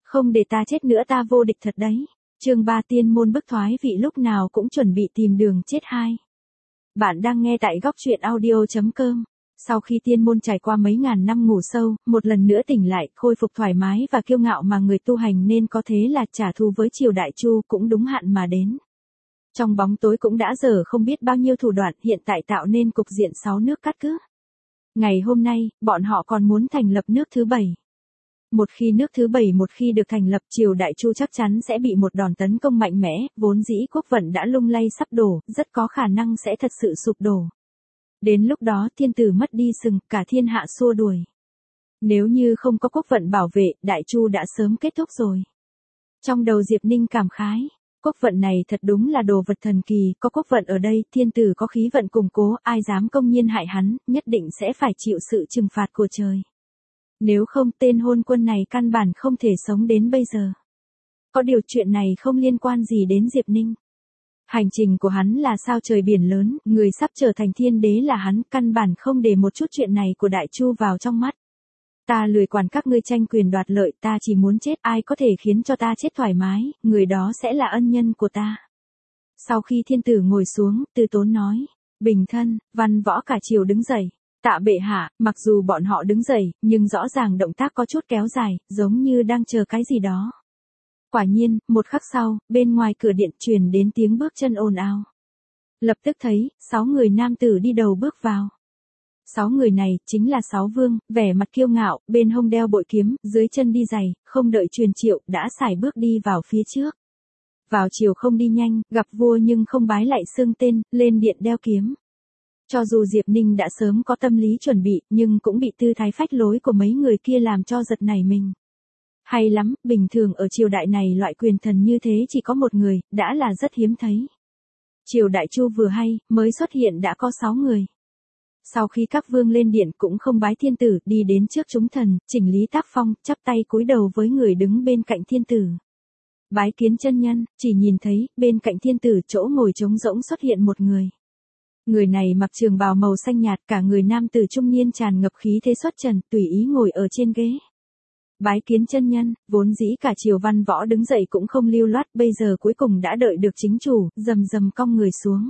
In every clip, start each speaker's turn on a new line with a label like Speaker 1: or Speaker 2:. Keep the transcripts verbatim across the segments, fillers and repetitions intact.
Speaker 1: Không để ta chết nữa ta vô địch thật đấy. Chương ba tiên môn bức thoái vị lúc nào cũng chuẩn bị tìm đường chết hai. Bạn đang nghe tại góc truyện audio chấm com. Sau khi tiên môn trải qua mấy ngàn năm ngủ sâu, một lần nữa tỉnh lại, khôi phục thoải mái và kiêu ngạo mà người tu hành nên có thế là trả thù với triều đại Chu cũng đúng hạn mà đến. Trong bóng tối cũng đã dở không biết bao nhiêu thủ đoạn hiện tại tạo nên cục diện sáu nước cắt cứ. Ngày hôm nay, bọn họ còn muốn thành lập nước thứ bảy. Một khi nước thứ bảy một khi được thành lập triều đại Chu chắc chắn sẽ bị một đòn tấn công mạnh mẽ, vốn dĩ quốc vận đã lung lay sắp đổ, rất có khả năng sẽ thật sự sụp đổ. Đến lúc đó thiên tử mất đi sừng, cả thiên hạ xua đuổi. Nếu như không có quốc vận bảo vệ, đại Chu đã sớm kết thúc rồi. Trong đầu Diệp Ninh cảm khái, quốc vận này thật đúng là đồ vật thần kỳ, có quốc vận ở đây, thiên tử có khí vận củng cố, ai dám công nhiên hại hắn, nhất định sẽ phải chịu sự trừng phạt của trời. Nếu không tên hôn quân này căn bản không thể sống đến bây giờ. Có điều chuyện này không liên quan gì đến Diệp Ninh. Hành trình của hắn là sao trời biển lớn, người sắp trở thành thiên đế là hắn, căn bản không để một chút chuyện này của Đại Chu vào trong mắt. Ta lười quản các ngươi tranh quyền đoạt lợi, ta chỉ muốn chết, ai có thể khiến cho ta chết thoải mái, người đó sẽ là ân nhân của ta. Sau khi thiên tử ngồi xuống, Tư Tốn nói, bình thân, văn võ cả triều đứng dậy. Tạ bệ hạ, mặc dù bọn họ đứng dậy, nhưng rõ ràng động tác có chút kéo dài, giống như đang chờ cái gì đó. Quả nhiên, một khắc sau, bên ngoài cửa điện truyền đến tiếng bước chân ồn ào. Lập tức thấy, sáu người nam tử đi đầu bước vào. Sáu người này, chính là sáu vương, vẻ mặt kiêu ngạo, bên hông đeo bội kiếm, dưới chân đi giày, không đợi truyền triệu, đã sải bước đi vào phía trước. Vào chiều không đi nhanh, gặp vua nhưng không bái lại xưng tên, lên điện đeo kiếm. Cho dù Diệp Ninh đã sớm có tâm lý chuẩn bị, nhưng cũng bị tư thái phách lối của mấy người kia làm cho giật nảy mình. Hay lắm, bình thường ở triều đại này loại quyền thần như thế chỉ có một người, đã là rất hiếm thấy. Triều đại Chu vừa hay, mới xuất hiện đã có sáu người. Sau khi các vương lên điện cũng không bái thiên tử, đi đến trước chúng thần, chỉnh lý tác phong, chắp tay cúi đầu với người đứng bên cạnh thiên tử. Bái kiến chân nhân, chỉ nhìn thấy, bên cạnh thiên tử chỗ ngồi trống rỗng xuất hiện một người. Người này mặc trường bào màu xanh nhạt, cả người nam tử trung niên tràn ngập khí thế xuất trần, tùy ý ngồi ở trên ghế. Bái kiến chân nhân, vốn dĩ cả triều văn võ đứng dậy cũng không lưu loát, bây giờ cuối cùng đã đợi được chính chủ, rầm rầm cong người xuống.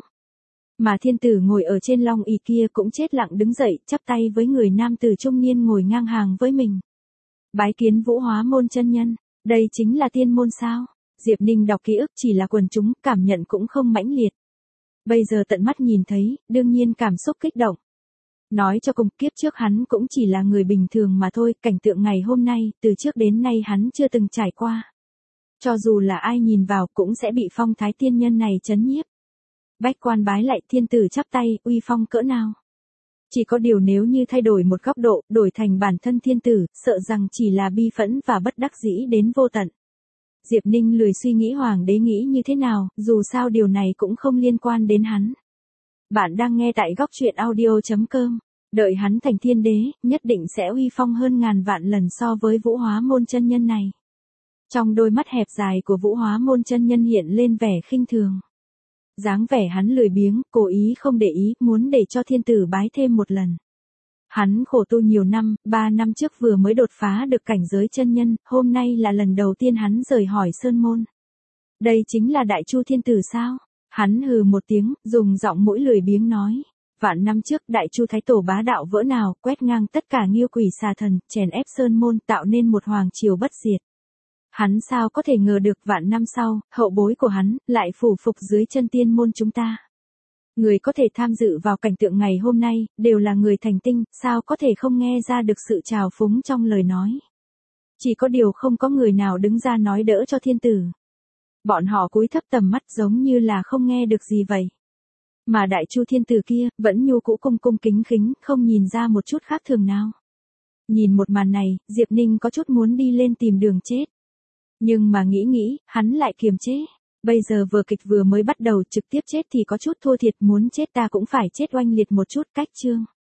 Speaker 1: Mà thiên tử ngồi ở trên long ỷ kia cũng chết lặng đứng dậy, chắp tay với người nam tử trung niên ngồi ngang hàng với mình. Bái kiến Vũ Hóa Môn chân nhân, đây chính là tiên môn sao? Diệp Ninh đọc ký ức chỉ là quần chúng, cảm nhận cũng không mãnh liệt. Bây giờ tận mắt nhìn thấy, đương nhiên cảm xúc kích động. Nói cho cùng, kiếp trước hắn cũng chỉ là người bình thường mà thôi, cảnh tượng ngày hôm nay, từ trước đến nay hắn chưa từng trải qua. Cho dù là ai nhìn vào cũng sẽ bị phong thái tiên nhân này chấn nhiếp. Bách quan bái lại thiên tử chắp tay, uy phong cỡ nào. Chỉ có điều nếu như thay đổi một góc độ, đổi thành bản thân thiên tử, sợ rằng chỉ là bi phẫn và bất đắc dĩ đến vô tận. Diệp Ninh lười suy nghĩ hoàng đế nghĩ như thế nào, dù sao điều này cũng không liên quan đến hắn. Bạn đang nghe tại góc truyện audio chấm com. Đợi hắn thành thiên đế, nhất định sẽ uy phong hơn ngàn vạn lần so với Vũ Hóa Môn chân nhân này. Trong đôi mắt hẹp dài của Vũ Hóa Môn chân nhân hiện lên vẻ khinh thường. Dáng vẻ hắn lười biếng, cố ý không để ý, muốn để cho thiên tử bái thêm một lần. Hắn khổ tu nhiều năm, ba năm trước vừa mới đột phá được cảnh giới chân nhân, hôm nay là lần đầu tiên hắn rời hỏi sơn môn. Đây chính là Đại Chu thiên tử sao? Hắn hừ một tiếng, dùng giọng mũi lười biếng nói. Vạn năm trước Đại Chu thái tổ bá đạo vỡ nào, quét ngang tất cả nghiêu quỷ xà thần, chèn ép sơn môn, tạo nên một hoàng triều bất diệt. Hắn sao có thể ngờ được vạn năm sau, hậu bối của hắn, lại phủ phục dưới chân tiên môn chúng ta. Người có thể tham dự vào cảnh tượng ngày hôm nay, đều là người thành tinh, sao có thể không nghe ra được sự trào phúng trong lời nói. Chỉ có điều không có người nào đứng ra nói đỡ cho thiên tử. Bọn họ cúi thấp tầm mắt giống như là không nghe được gì vậy. Mà Đại Chu thiên tử kia, vẫn nhu cũ cung cung kính kính, không nhìn ra một chút khác thường nào. Nhìn một màn này, Diệp Ninh có chút muốn đi lên tìm đường chết. Nhưng mà nghĩ nghĩ, hắn lại kiềm chế. Bây giờ vừa kịch vừa mới bắt đầu, trực tiếp chết thì có chút thua thiệt, muốn chết ta cũng phải chết oanh liệt một chút, cách chương.